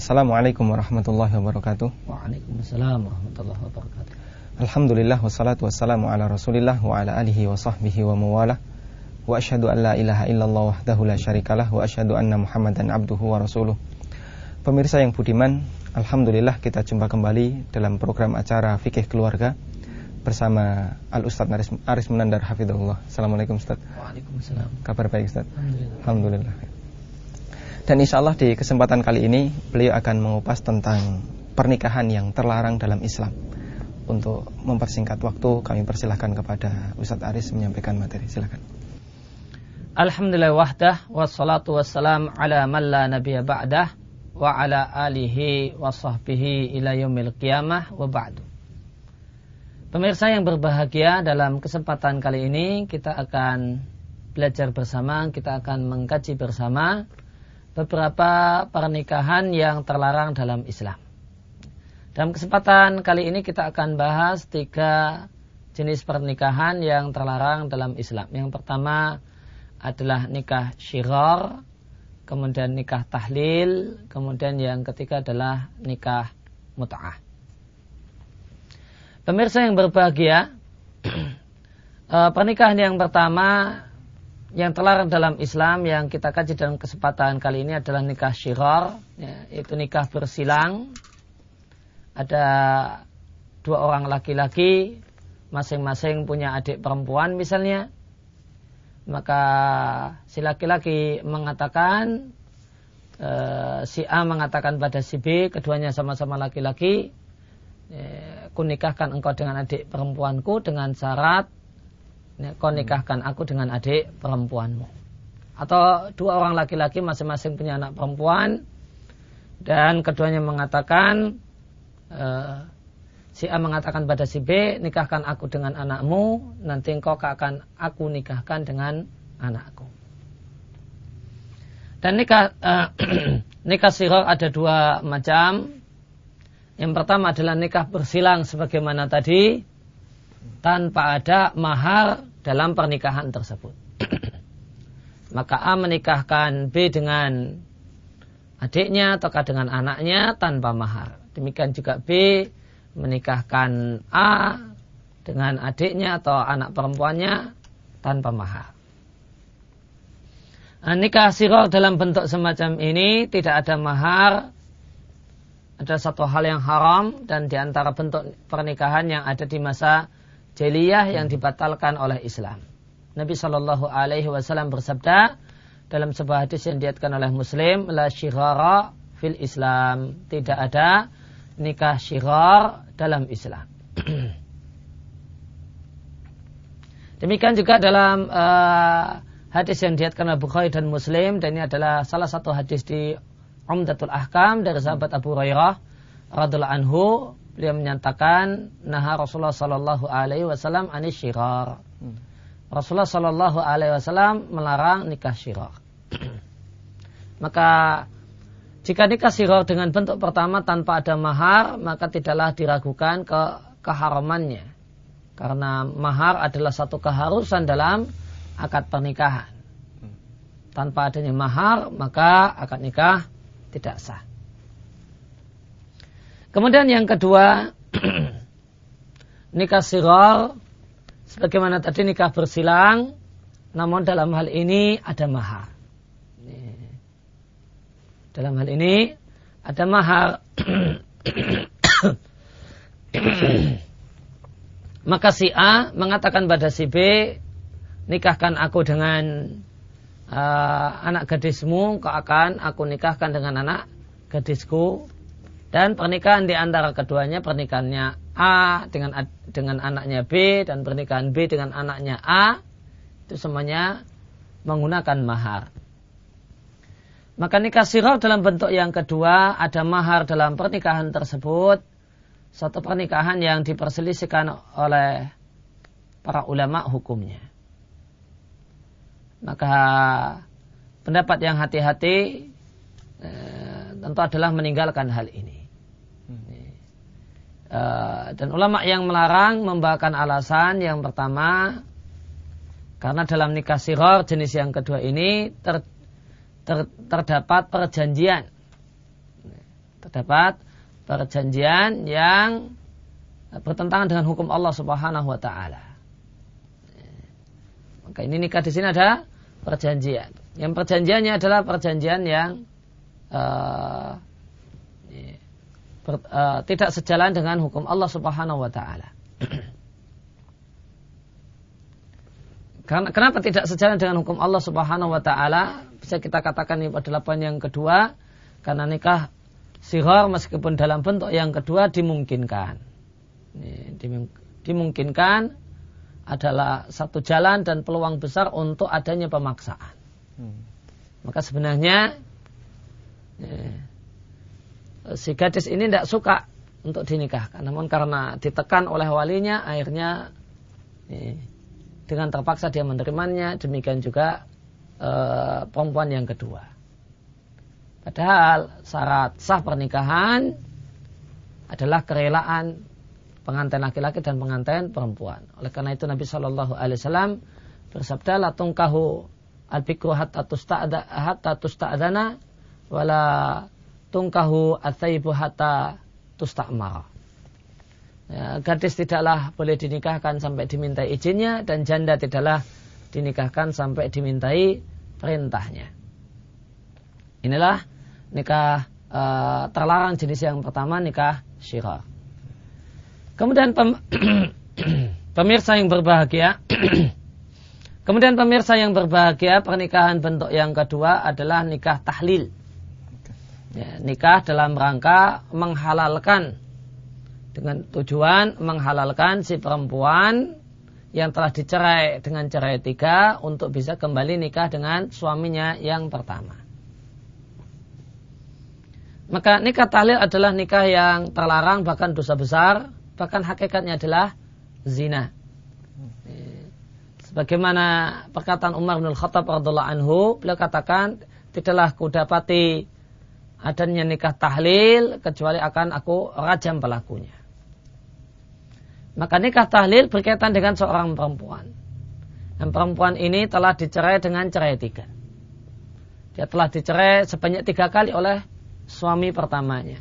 Assalamualaikum warahmatullahi wabarakatuh. Waalaikumsalam warahmatullahi wabarakatuh. Alhamdulillah wassalatu wassalamu ala Rasulillah wa ala alihi wa sahbihi wa mawalah. Wa asyhadu an la ilaha illallah wahdahu la syarikalah wa asyhadu anna Muhammadan abduhu wa rasuluh. Pemirsa yang budiman, alhamdulillah kita jumpa kembali dalam program acara Fikih Keluarga bersama Al-Ustaz Aris Munandar hafizahullah. Assalamualaikum Ustaz. Waalaikumsalam. Kabar baik Ustaz? Alhamdulillah. Dan insyaallah di kesempatan kali ini beliau akan mengupas tentang pernikahan yang terlarang dalam Islam. Untuk mempersingkat waktu, kami persilahkan kepada Ustaz Aris menyampaikan materi. Silakan. Alhamdulillah wahdah, wassalatu wassalam ala man la nabiyya ba'dah, wa ala alihi wa sahbihi ila yaumil qiyamah wa ba'du. Pemirsa yang berbahagia, dalam kesempatan kali ini kita akan belajar bersama, kita akan mengkaji bersama beberapa pernikahan yang terlarang dalam Islam. Dalam kesempatan kali ini kita akan bahas 3 jenis pernikahan yang terlarang dalam Islam. Yang pertama adalah nikah syighar, kemudian nikah tahlil, kemudian yang ketiga adalah nikah mut'ah. Pemirsa yang berbahagia, pernikahan yang pertama yang terlarang dalam Islam yang kita kaji dalam kesempatan kali ini adalah nikah syighar, yaitu nikah bersilang. Ada 2 orang laki-laki, masing-masing punya adik perempuan misalnya. Maka si laki-laki mengatakan, si A mengatakan pada si B, keduanya sama-sama laki-laki, ku nikahkan engkau dengan adik perempuanku dengan syarat kau nikahkan aku dengan adik perempuanmu. Atau 2 orang laki-laki masing-masing punya anak perempuan, dan keduanya mengatakan, si A mengatakan pada si B, nikahkan aku dengan anakmu, nanti engkau akan aku nikahkan dengan anakku. Dan nikah syighar ada 2 macam. Yang pertama adalah nikah bersilang sebagaimana tadi, tanpa ada mahar dalam pernikahan tersebut. Maka A menikahkan B dengan adiknya ataukah dengan anaknya tanpa mahar. Demikian juga B menikahkan A dengan adiknya atau anak perempuannya tanpa mahar. Nikah syighar dalam bentuk semacam ini tidak ada mahar, ada satu hal yang haram, dan di antara bentuk pernikahan yang ada di masa jahiliyah yang dibatalkan oleh Islam. Nabi SAW bersabda dalam sebuah hadis yang diriwayatkan oleh Muslim, la syighara fil Islam, tidak ada nikah syighar dalam Islam. Demikian juga dalam hadis yang diriwayatkan oleh Bukhari dan Muslim, dan ini adalah salah satu hadis di Umdatul Ahkam dari sahabat Abu Hurairah radhiyallahu anhu. Beliau menyatakan, naha Rasulullah sallallahu alaihi wasallam anis syighar. Rasulullah sallallahu alaihi wasallam melarang nikah syighar. Maka jika nikah syighar dengan bentuk pertama tanpa ada mahar, maka tidaklah diragukan keharamannya. Karena mahar adalah satu keharusan dalam akad pernikahan. Tanpa adanya mahar, maka akad nikah tidak sah. Kemudian yang kedua, nikah syighar sebagaimana tadi nikah bersilang, namun dalam hal ini ada mahar. Dalam hal ini ada mahar. Maka si A mengatakan pada si B, nikahkan aku dengan anak gadismu, kau akan aku nikahkan dengan anak gadisku. Dan pernikahan di antara keduanya, pernikahannya A dengan anaknya B, dan pernikahan B dengan anaknya A, itu semuanya menggunakan mahar. Maka nikah syighar dalam bentuk yang kedua, ada mahar dalam pernikahan tersebut, satu pernikahan yang diperselisihkan oleh para ulama hukumnya. Maka pendapat yang hati-hati tentu adalah meninggalkan hal ini. Dan ulama yang melarang membawakan alasan yang pertama, karena dalam nikah syighar jenis yang kedua ini terdapat perjanjian terdapat perjanjian yang bertentangan dengan hukum Allah Subhanahu wa taala. Maka ini nikah di sini ada perjanjian. Yang perjanjiannya adalah perjanjian yang tidak sejalan dengan hukum Allah Subhanahu wa taala. Kenapa tidak sejalan dengan hukum Allah Subhanahu wa taala? Bisa kita katakan ini adalah poin yang kedua, karena nikah shighar meskipun dalam bentuk yang kedua dimungkinkan. Dimungkinkan adalah satu jalan dan peluang besar untuk adanya pemaksaan. Maka sebenarnya si gadis ini tidak suka untuk dinikahkan, namun karena ditekan oleh walinya, akhirnya dengan terpaksa dia menerimanya. Demikian juga perempuan yang kedua. Padahal syarat sah pernikahan adalah kerelaan pengantin laki-laki dan pengantin perempuan. Oleh karena itu Nabi Shallallahu Alaihi Wasallam bersabda, la tungkahu al-bikru hatta tusta'dana wala tungkahu al-thayyibu hatta tusta'mara. Ya, gadis tidaklah boleh dinikahkan sampai dimintai izinnya, dan janda tidaklah dinikahkan sampai dimintai perintahnya. Inilah nikah terlarang jenis yang pertama, nikah shighar. Kemudian pemirsa yang berbahagia, pernikahan bentuk yang kedua adalah nikah tahlil. Ya, nikah dalam rangka menghalalkan, dengan tujuan menghalalkan si perempuan yang telah dicerai dengan cerai 3 untuk bisa kembali nikah dengan suaminya yang pertama. Maka nikah tahlil adalah nikah yang terlarang, bahkan dosa besar, bahkan hakikatnya adalah zina. Sebagaimana perkataan Umar bin Khattab radhiyallahu anhu, beliau katakan, tidaklah kudapati adanya nikah tahlil kecuali akan aku rajam pelakunya. Maka nikah tahlil berkaitan dengan seorang perempuan. Dan perempuan ini telah dicerai dengan cerai 3. Dia telah dicerai sebanyak 3 kali oleh suami pertamanya.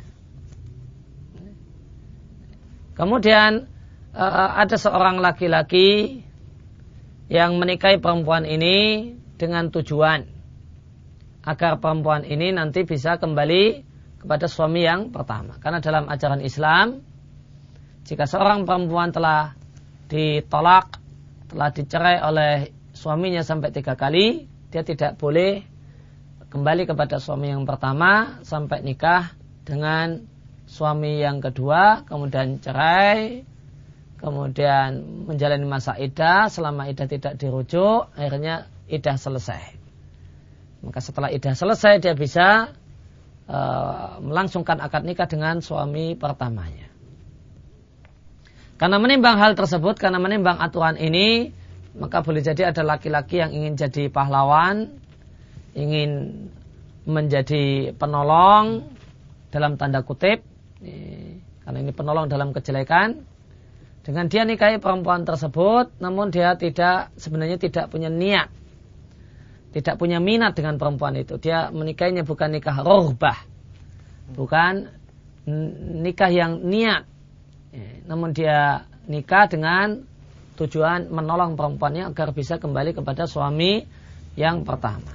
Kemudian ada seorang laki-laki yang menikahi perempuan ini dengan tujuan agar perempuan ini nanti bisa kembali kepada suami yang pertama. Karena dalam ajaran Islam, jika seorang perempuan telah ditolak, telah dicerai oleh suaminya sampai 3 kali, dia tidak boleh kembali kepada suami yang pertama sampai nikah dengan suami yang kedua, kemudian cerai, kemudian menjalani masa iddah. Selama iddah tidak dirujuk, akhirnya iddah selesai. Maka setelah iddah selesai, dia bisa melangsungkan akad nikah dengan suami pertamanya. Karena menimbang hal tersebut, karena menimbang aturan ini, maka boleh jadi ada laki-laki yang ingin jadi pahlawan, ingin menjadi penolong dalam tanda kutip, karena ini penolong dalam kejelekan. Dengan dia nikahi perempuan tersebut, namun dia sebenarnya tidak punya niat, tidak punya minat dengan perempuan itu. Dia menikahinya bukan nikah rughbah, bukan nikah yang niat, namun dia nikah dengan tujuan menolong perempuannya agar bisa kembali kepada suami yang pertama.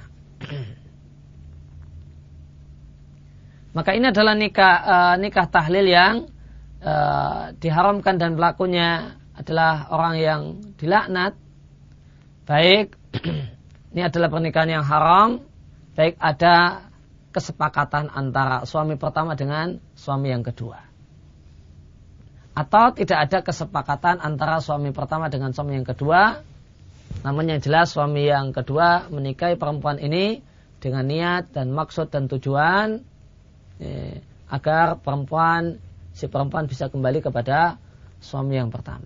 Maka ini adalah nikah tahlil yang diharamkan, dan pelakunya adalah orang yang dilaknat. Baik ini adalah pernikahan yang haram, baik ada kesepakatan antara suami pertama dengan suami yang kedua, atau tidak ada kesepakatan antara suami pertama dengan suami yang kedua. Namun yang jelas suami yang kedua menikahi perempuan ini dengan niat dan maksud dan tujuan agar si perempuan bisa kembali kepada suami yang pertama.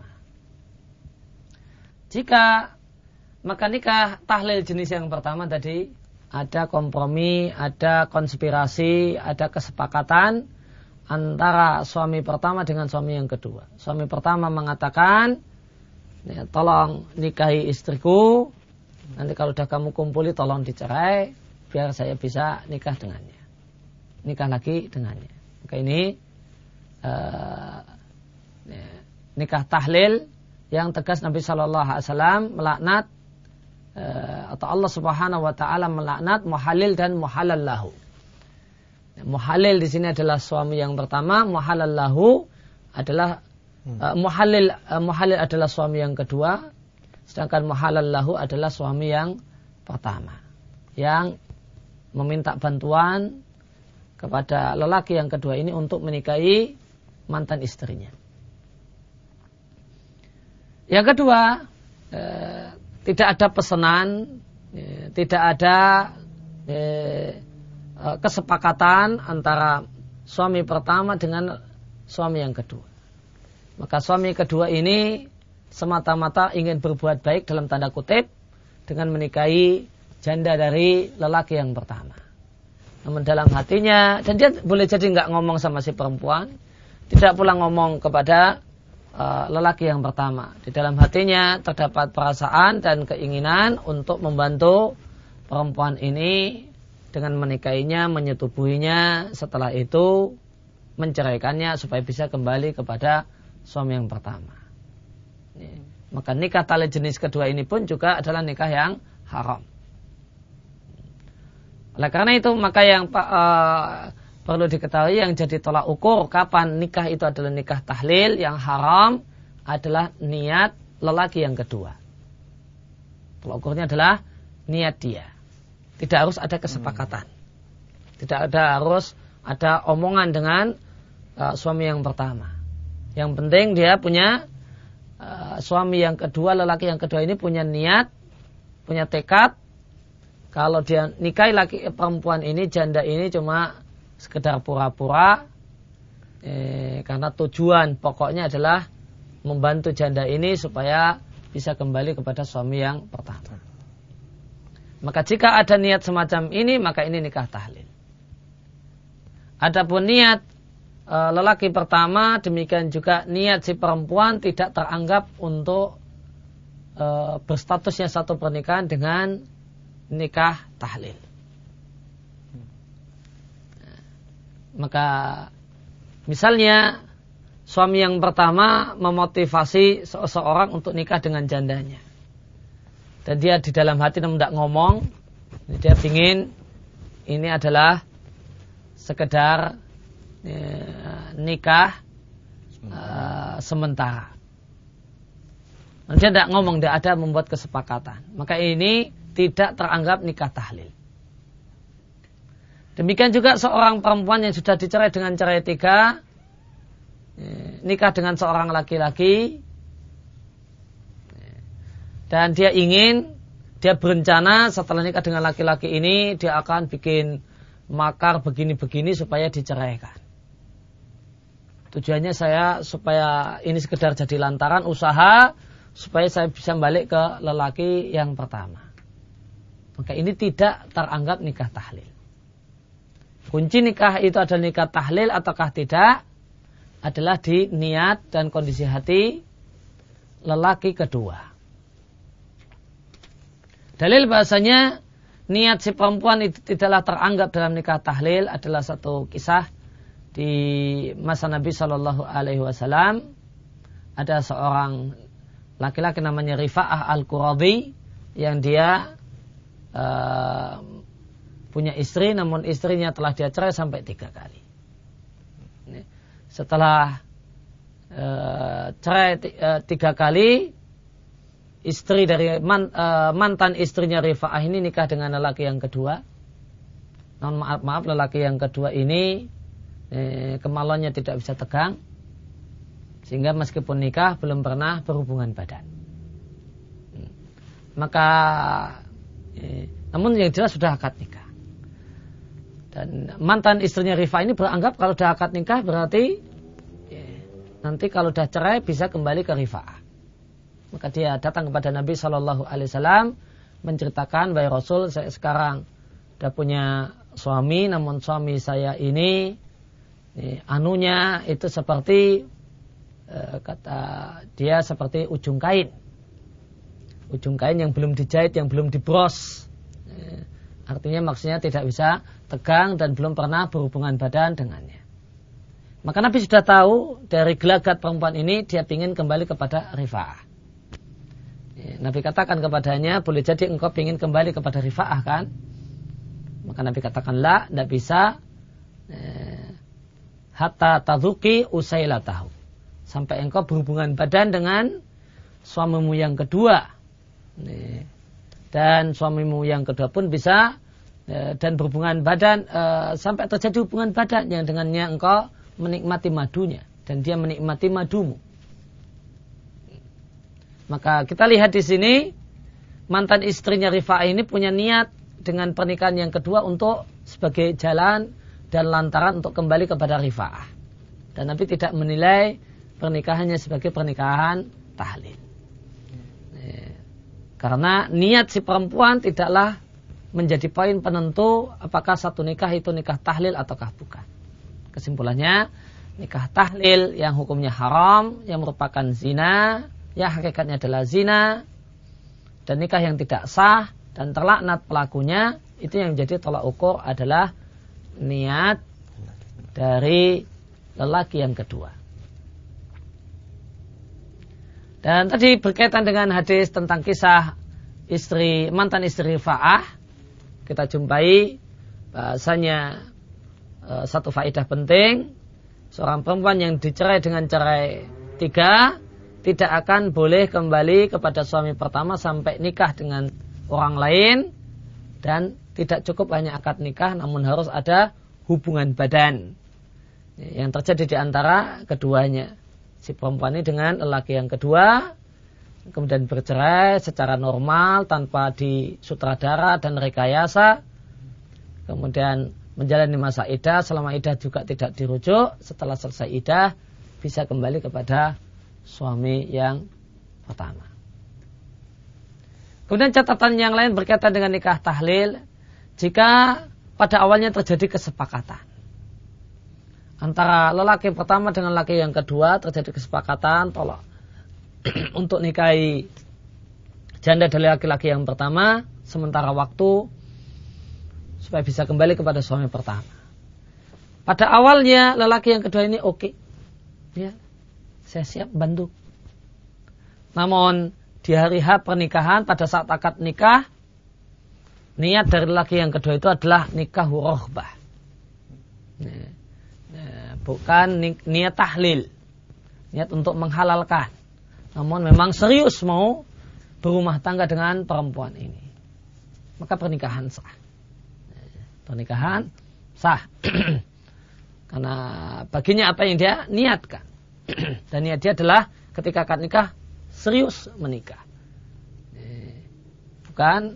Maka nikah tahlil jenis yang pertama tadi ada kompromi, ada konspirasi, ada kesepakatan antara suami pertama dengan suami yang kedua. Suami pertama mengatakan, tolong nikahi istriku, nanti kalau udah kamu kumpuli tolong dicerai, biar saya bisa nikah dengannya, nikah lagi dengannya. Maka Maka ini nikah tahlil yang tegas Nabi Shallallahu Alaihi Wasallam melaknat atau Allah Subhanahu Wa Taala melaknat muhalil dan muhalal lahu. Muhalil di sini adalah suami yang pertama, muhalal lahu adalah muhalil adalah suami yang kedua, sedangkan muhalal lahu adalah suami yang pertama yang meminta bantuan kepada lelaki yang kedua ini untuk menikahi mantan istrinya. Yang kedua, tidak ada pesanan, tidak ada kesepakatan antara suami pertama dengan suami yang kedua. Maka suami kedua ini semata-mata ingin berbuat baik dalam tanda kutip dengan menikahi janda dari lelaki yang pertama. Namun dalam hatinya, dan dia boleh jadi nggak ngomong sama si perempuan, tidak pula ngomong kepada lelaki yang pertama. Di dalam hatinya terdapat perasaan dan keinginan untuk membantu perempuan ini dengan menikahinya, menyetubuhinya, setelah itu menceraikannya supaya bisa kembali kepada suami yang pertama. Maka nikah tahlil jenis kedua ini pun juga adalah nikah yang haram. Oleh karena itu maka yang perlu diketahui yang jadi tolak ukur kapan nikah itu adalah nikah tahlil yang haram adalah niat lelaki yang kedua. Tolak ukurnya adalah niat dia. Tidak harus ada kesepakatan. Tidak harus ada omongan dengan suami yang pertama. Yang penting dia punya suami yang kedua, lelaki yang kedua ini punya niat, punya tekad. Kalau dia nikahi perempuan ini, janda ini cuma sekedar pura-pura, karena tujuan pokoknya adalah membantu janda ini supaya bisa kembali kepada suami yang pertama. Maka jika ada niat semacam ini, maka ini nikah tahlil. Adapun niat lelaki pertama, demikian juga niat si perempuan tidak teranggap untuk berstatusnya satu pernikahan dengan nikah tahlil. Maka misalnya suami yang pertama memotivasi seseorang untuk nikah dengan jandanya, dan dia di dalam hati namun tidak ngomong, dia ingin ini adalah sekedar nikah sementara. Dia tidak ngomong, tidak ada membuat kesepakatan. Maka ini tidak teranggap nikah tahlil. Demikian juga seorang perempuan yang sudah dicerai dengan cerai 3, nikah dengan seorang laki-laki, dan dia berencana setelah nikah dengan laki-laki ini dia akan bikin makar begini-begini supaya diceraikan. Tujuannya supaya ini sekedar jadi lantaran usaha supaya saya bisa balik ke lelaki yang pertama. Maka ini tidak teranggap nikah tahlil. Kunci nikah itu adalah nikah tahlil ataukah tidak adalah di niat dan kondisi hati lelaki kedua. Dalil bahasanya niat si perempuan itu tidaklah teranggap dalam nikah tahlil adalah satu kisah di masa Nabi Shallallahu Alaihi Wasallam. Ada seorang laki-laki namanya Rifa'ah Al-Quradi yang dia punya istri, namun istrinya telah dia cerai sampai 3 kali. Setelah cerai 3 kali, istri dari mantan istrinya Rifa'ah ini nikah dengan lelaki yang kedua. Namun maaf lelaki yang kedua ini kemaluannya tidak bisa tegang, sehingga meskipun nikah belum pernah berhubungan badan. Maka namun yang jelas sudah akad nikah. Dan mantan istrinya Rifa'ah ini beranggap kalau sudah akad nikah berarti nanti kalau sudah cerai bisa kembali ke Rifa'ah. Maka dia datang kepada Nabi Shallallahu Alaihi Wasallam menceritakan, "Wahai Rasul, saya sekarang sudah punya suami, namun suami saya ini anunya itu seperti kata dia seperti ujung kain yang belum dijahit, yang belum dibros. Artinya maksudnya tidak bisa tegang dan belum pernah berhubungan badan dengannya. Maka Nabi sudah tahu dari gelagat perempuan ini dia ingin kembali kepada Rifa'ah. Nabi katakan kepadanya, boleh jadi engkau ingin kembali kepada Rifa'ah kan? Maka Nabi katakan, la, tidak bisa. Hatta tadzuki usailatahu. Sampai engkau berhubungan badan dengan suamimu yang kedua. Dan suamimu yang kedua pun bisa dan berhubungan badan sampai terjadi hubungan badan yang dengannya engkau menikmati madunya dan dia menikmati madumu. Maka kita lihat di sini mantan istrinya Rifa'ah ini punya niat dengan pernikahan yang kedua untuk sebagai jalan dan lantaran untuk kembali kepada Rifa'ah. Dan Nabi tidak menilai pernikahannya sebagai pernikahan tahlil. Karena niat si perempuan tidaklah menjadi poin penentu apakah satu nikah itu nikah tahlil ataukah bukan. Kesimpulannya, nikah tahlil yang hukumnya haram, yang merupakan zina, ya hakikatnya adalah zina, dan nikah yang tidak sah dan terlaknat pelakunya, itu yang menjadi tolak ukur adalah niat dari lelaki yang kedua. Dan tadi berkaitan dengan hadis tentang kisah mantan istri Rifa'ah, kita jumpai bahasanya satu faedah penting, seorang perempuan yang dicerai dengan cerai 3 tidak akan boleh kembali kepada suami pertama sampai nikah dengan orang lain, dan tidak cukup hanya akad nikah, namun harus ada hubungan badan yang terjadi di antara keduanya. Si perempuan ini dengan lelaki yang kedua, kemudian bercerai secara normal tanpa disutradara dan rekayasa, kemudian menjalani masa iddah, selama iddah juga tidak dirujuk, setelah selesai iddah bisa kembali kepada suami yang pertama. Kemudian catatan yang lain berkaitan dengan nikah tahlil, jika pada awalnya terjadi kesepakatan antara lelaki pertama dengan lelaki yang kedua, terjadi kesepakatan tolak untuk nikahi janda dari laki-laki yang pertama sementara waktu supaya bisa kembali kepada suami pertama. Pada awalnya lelaki yang kedua ini oke, ya, saya siap bantu. Namun di hari H pernikahan, pada saat akad nikah, niat dari lelaki yang kedua itu adalah nikah rohbah, bukan niat tahlil, niat untuk menghalalkan. Namun memang serius mau berumah tangga dengan perempuan ini, maka pernikahan sah. Pernikahan sah karena baginya apa yang dia niatkan. Dan niat dia adalah ketika akad nikah serius menikah, bukan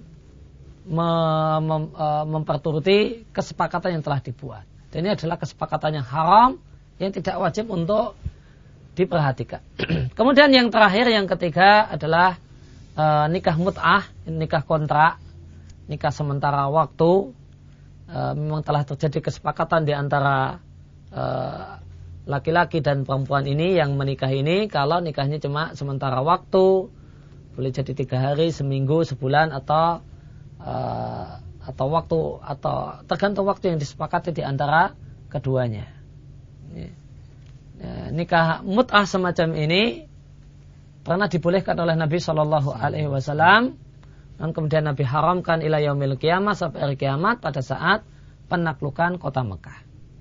memperturuti kesepakatan yang telah dibuat. Dan ini adalah kesepakatan yang haram yang tidak wajib untuk diperhatikan. Kemudian yang terakhir, yang ketiga adalah nikah mut'ah, nikah kontrak, nikah sementara waktu. Memang telah terjadi kesepakatan di antara laki-laki dan perempuan ini yang menikah ini, kalau nikahnya cuma sementara waktu, boleh jadi 3 hari, seminggu, sebulan, atau waktu, atau tergantung waktu yang disepakati di antara keduanya. Nikah mut'ah semacam ini pernah dibolehkan oleh Nabi SAW, dan kemudian Nabi haramkan ila yaumil qiyamah, sampai hari kiamat pada saat penaklukan kota Mekah.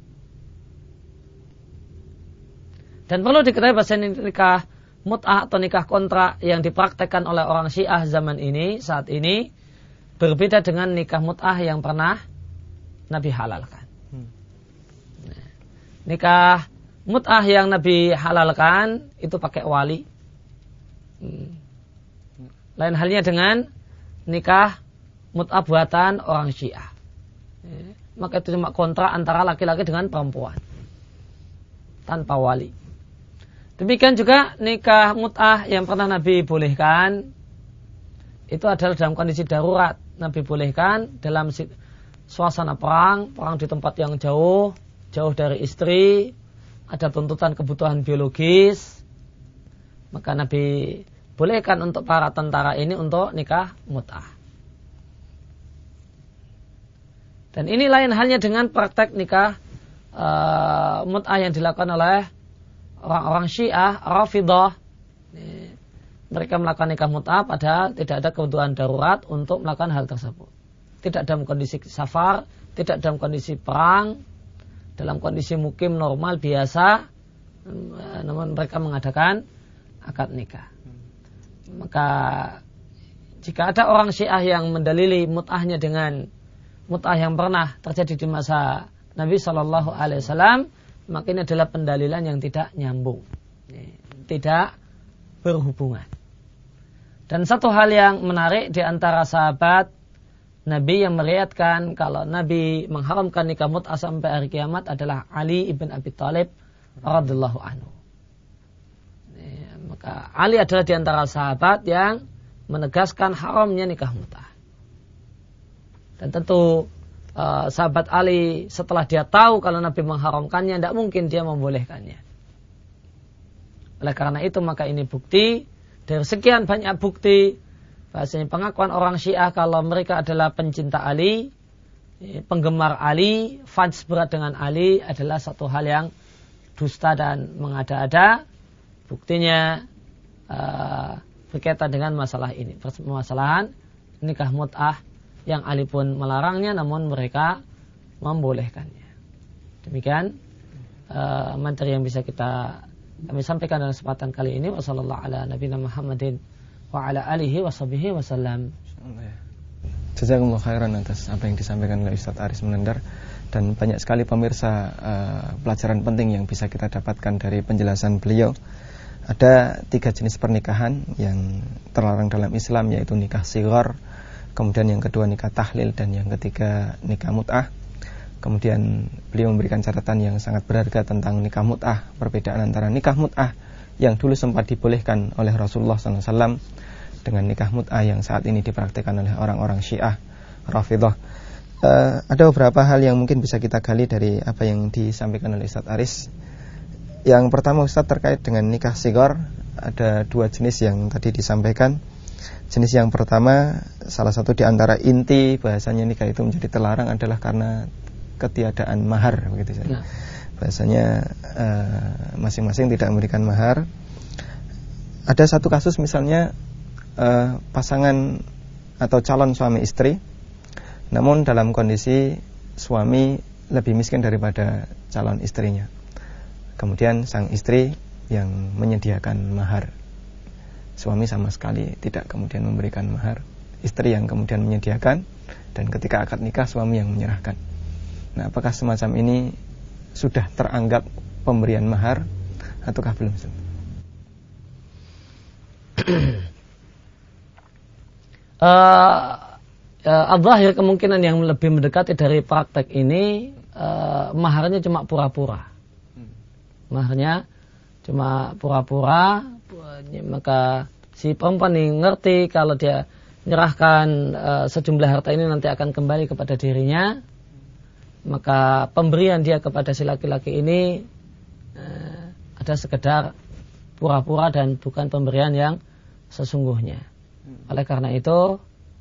Dan perlu diketahui bahwa nikah mut'ah atau nikah kontrak yang dipraktekkan oleh orang Syiah zaman ini, saat ini, berbeda dengan nikah mut'ah yang pernah Nabi halalkan. Nikah mut'ah yang Nabi halalkan itu pakai wali. Lain halnya dengan nikah mut'ah buatan orang Syiah. Maka itu cuma kontrak antara laki-laki dengan perempuan tanpa wali. Demikian juga nikah mut'ah yang pernah Nabi bolehkan itu adalah dalam kondisi darurat. Nabi bolehkan dalam suasana perang di tempat yang jauh dari istri, ada tuntutan kebutuhan biologis, maka Nabi bolehkan untuk para tentara ini untuk nikah mut'ah. Dan ini lain halnya dengan praktek nikah mut'ah yang dilakukan oleh orang-orang Syiah, Rafidhah. Mereka melakukan nikah mut'ah padahal tidak ada kebutuhan darurat untuk melakukan hal tersebut. Tidak dalam kondisi safar, tidak dalam kondisi perang, dalam kondisi mukim normal biasa, namun mereka mengadakan akad nikah. Maka jika ada orang Syiah yang mendalili mut'ahnya dengan mut'ah yang pernah terjadi di masa Nabi Shallallahu Alaihi Wasallam, maka ini adalah pendalilan yang tidak nyambung, tidak berhubungan. Dan satu hal yang menarik di antara sahabat Nabi yang meriwayatkan kalau Nabi mengharamkan nikah mut'ah sampai hari kiamat adalah Ali ibn Abi Thalib radhiyallahu anhu. Maka Ali adalah di antara sahabat yang menegaskan haramnya nikah mut'ah. Dan tentu sahabat Ali setelah dia tahu kalau Nabi mengharamkannya, tidak mungkin dia membolehkannya. Oleh karena itu maka ini bukti dari sekian banyak bukti bahasanya pengakuan orang Syiah kalau mereka adalah pencinta Ali, penggemar Ali, fans berat dengan Ali adalah satu hal yang dusta dan mengada-ada. Buktinya berkaitan dengan masalah ini, permasalahan nikah mut'ah yang Ali pun melarangnya namun mereka membolehkannya. Demikian materi yang bisa kami sampaikan dalam kesempatan kali ini. Wassallallahu ala nabiyina Muhammadin wa ala alihi washabihi wasallam. Jazakumullah khairan atas apa yang disampaikan oleh Ustaz Aris Menendar, dan banyak sekali pemirsa pelajaran penting yang bisa kita dapatkan dari penjelasan beliau. Ada 3 jenis pernikahan yang terlarang dalam Islam, yaitu nikah shighar, kemudian yang kedua nikah tahlil, dan yang ketiga nikah mut'ah. Kemudian beliau memberikan catatan yang sangat berharga tentang nikah mut'ah, perbedaan antara nikah mut'ah yang dulu sempat dibolehkan oleh Rasulullah SAW dengan nikah mut'ah yang saat ini dipraktikkan oleh orang-orang Syiah Rafidhah. Ada beberapa hal yang mungkin bisa kita gali dari apa yang disampaikan oleh Ustaz Aris. Yang pertama Ustaz, terkait dengan nikah shighar, ada 2 jenis yang tadi disampaikan. Jenis yang pertama, salah satu di antara inti bahasanya nikah itu menjadi terlarang adalah karena ketiadaan mahar, begitu saja. Bahasanya masing-masing tidak memberikan mahar. Ada satu kasus misalnya pasangan atau calon suami istri, namun dalam kondisi suami lebih miskin daripada calon istrinya. Kemudian sang istri yang menyediakan mahar, suami sama sekali tidak kemudian memberikan mahar, istri yang kemudian menyediakan, dan ketika akad nikah suami yang menyerahkan. Nah, apakah semacam ini sudah teranggap pemberian mahar ataukah belum? Al-zahir kemungkinan yang lebih mendekati dari praktek ini, maharnya cuma pura-pura. Maharnya cuma pura-pura, maka si perempuan ini ngerti kalau dia menyerahkan sejumlah harta ini nanti akan kembali kepada dirinya, maka pemberian dia kepada si laki-laki ini ada sekedar pura-pura dan bukan pemberian yang sesungguhnya. Oleh karena itu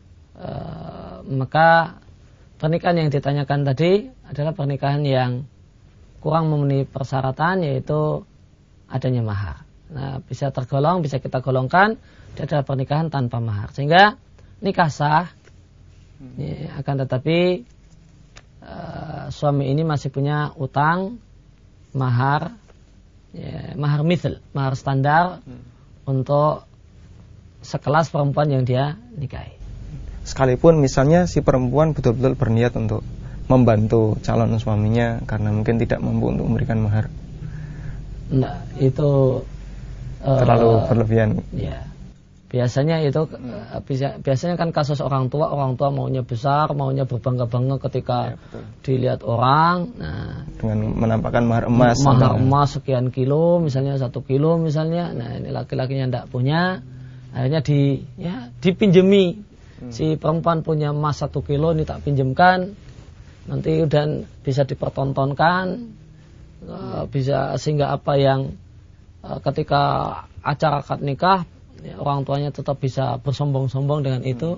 maka pernikahan yang ditanyakan tadi adalah pernikahan yang kurang memenuhi persyaratan, yaitu adanya mahar. Nah, bisa tergolong, bisa kita golongkan dia adalah pernikahan tanpa mahar, sehingga nikah sah. Akan tetapi suami ini masih punya utang mahar, mahar mithl, mahar standar untuk sekelas perempuan yang dia nikahi. Sekalipun misalnya si perempuan betul-betul berniat untuk membantu calon suaminya karena mungkin tidak mampu untuk memberikan mahar. Nah, itu terlalu berlebihan. Ya. Biasanya itu biasanya kan kasus orang tua maunya besar, maunya berbangga-bangga ketika dilihat orang. Nah, dengan menampakkan mahar emas. Mahar emas sekian kilo, misalnya 1 kilo misalnya. Nah, ini laki-lakinya tidak punya, akhirnya dipinjemi. Si perempuan punya emas 1 kilo, ini tak pinjemkan. Nanti dan bisa dipertontonkan, bisa sehingga apa yang ketika acara akad nikah orang tuanya tetap bisa bersombong-sombong dengan itu,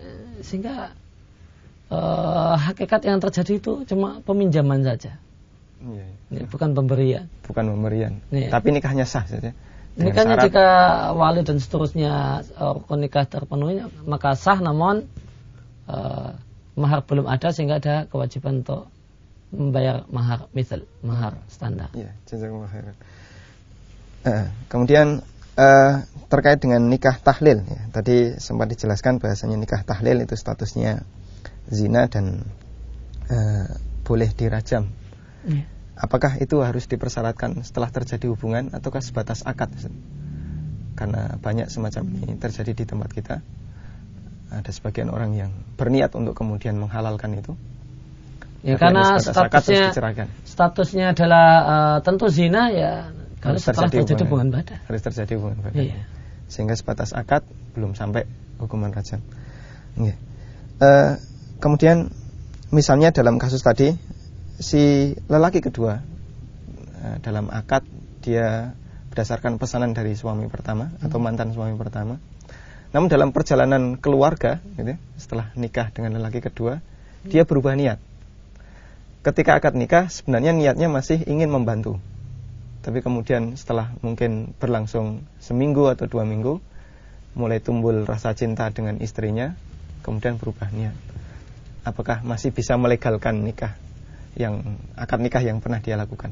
sehingga hakikat yang terjadi itu cuma peminjaman saja. Bukan pemberian. Bukan pemberian. Tapi nikahnya sah saja. Nikahnya jika wali dan seterusnya rukun nikah terpenuhi, maka sah, namun mahar belum ada sehingga ada kewajiban untuk membayar mahar misal, mahar standar. Ya, jazakumullah khairan. Kemudian terkait dengan nikah tahlil, ya, tadi sempat dijelaskan bahasanya nikah tahlil itu statusnya zina dan boleh dirajam. Ya. Apakah itu harus dipersyaratkan setelah terjadi hubungan ataukah sebatas akad? Karena banyak semacam ini terjadi di tempat kita. Ada sebagian orang yang berniat untuk kemudian menghalalkan itu. Ya, karena statusnya adalah tentu zina, ya harus terjadi hubungan badan. Harus terjadi hubungan badan. Iya. Sehingga sebatas akad belum sampai hukuman rajam. Ya. Kemudian misalnya dalam kasus tadi, si lelaki kedua dalam akad dia berdasarkan pesanan dari suami pertama atau mantan suami pertama. Namun dalam perjalanan keluarga, gitu, setelah nikah dengan lelaki kedua, dia berubah niat. Ketika akad nikah sebenarnya niatnya masih ingin membantu, tapi kemudian setelah mungkin berlangsung seminggu atau 2 minggu, mulai timbul rasa cinta dengan istrinya, kemudian berubah niat. Apakah masih bisa melegalkan nikah yang akad nikah yang pernah dia lakukan?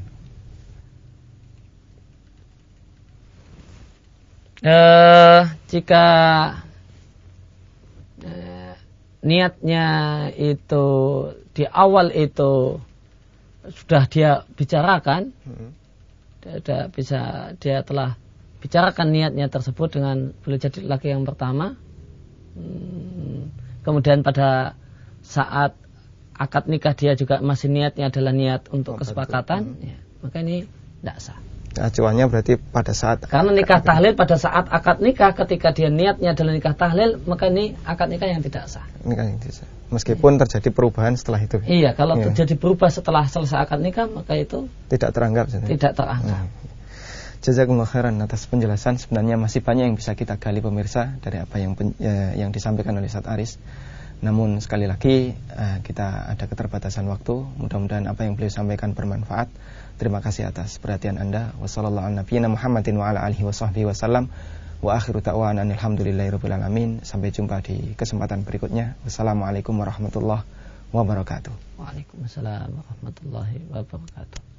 Jika niatnya itu di awal itu sudah dia bicarakan, dia telah bicarakan niatnya tersebut dengan boleh jadi laki yang pertama, kemudian pada saat akad nikah dia juga masih niatnya adalah niat untuk kesepakatan, ya, maka ini tidak sah. Acuannya berarti pada saat karena nikah tahlil pada saat akad nikah, ketika dia niatnya adalah nikah tahlil, maka ini akad nikah yang tidak sah. Nikah yang tidak sah. Meskipun terjadi perubahan setelah itu. Iya, kalau terjadi berubah setelah selesai akad nikah, maka itu tidak teranggap. Tidak teranggap. Jazakumullah khairan atas penjelasan. Sebenarnya masih banyak yang bisa kita gali pemirsa dari apa yang disampaikan oleh Ustaz Aris. Namun sekali lagi kita ada keterbatasan waktu. Mudah-mudahan apa yang beliau sampaikan bermanfaat. Terima kasih atas perhatian Anda. Wassallallahu ala nabiyyina Muhammadin wa ala alihi washabbihi wasallam. Wa akhiru ta'wana alhamdulillahirabbil alamin. Sampai jumpa di kesempatan berikutnya. Wassalamualaikum warahmatullahi wabarakatuh. Waalaikumsalam warahmatullahi wabarakatuh.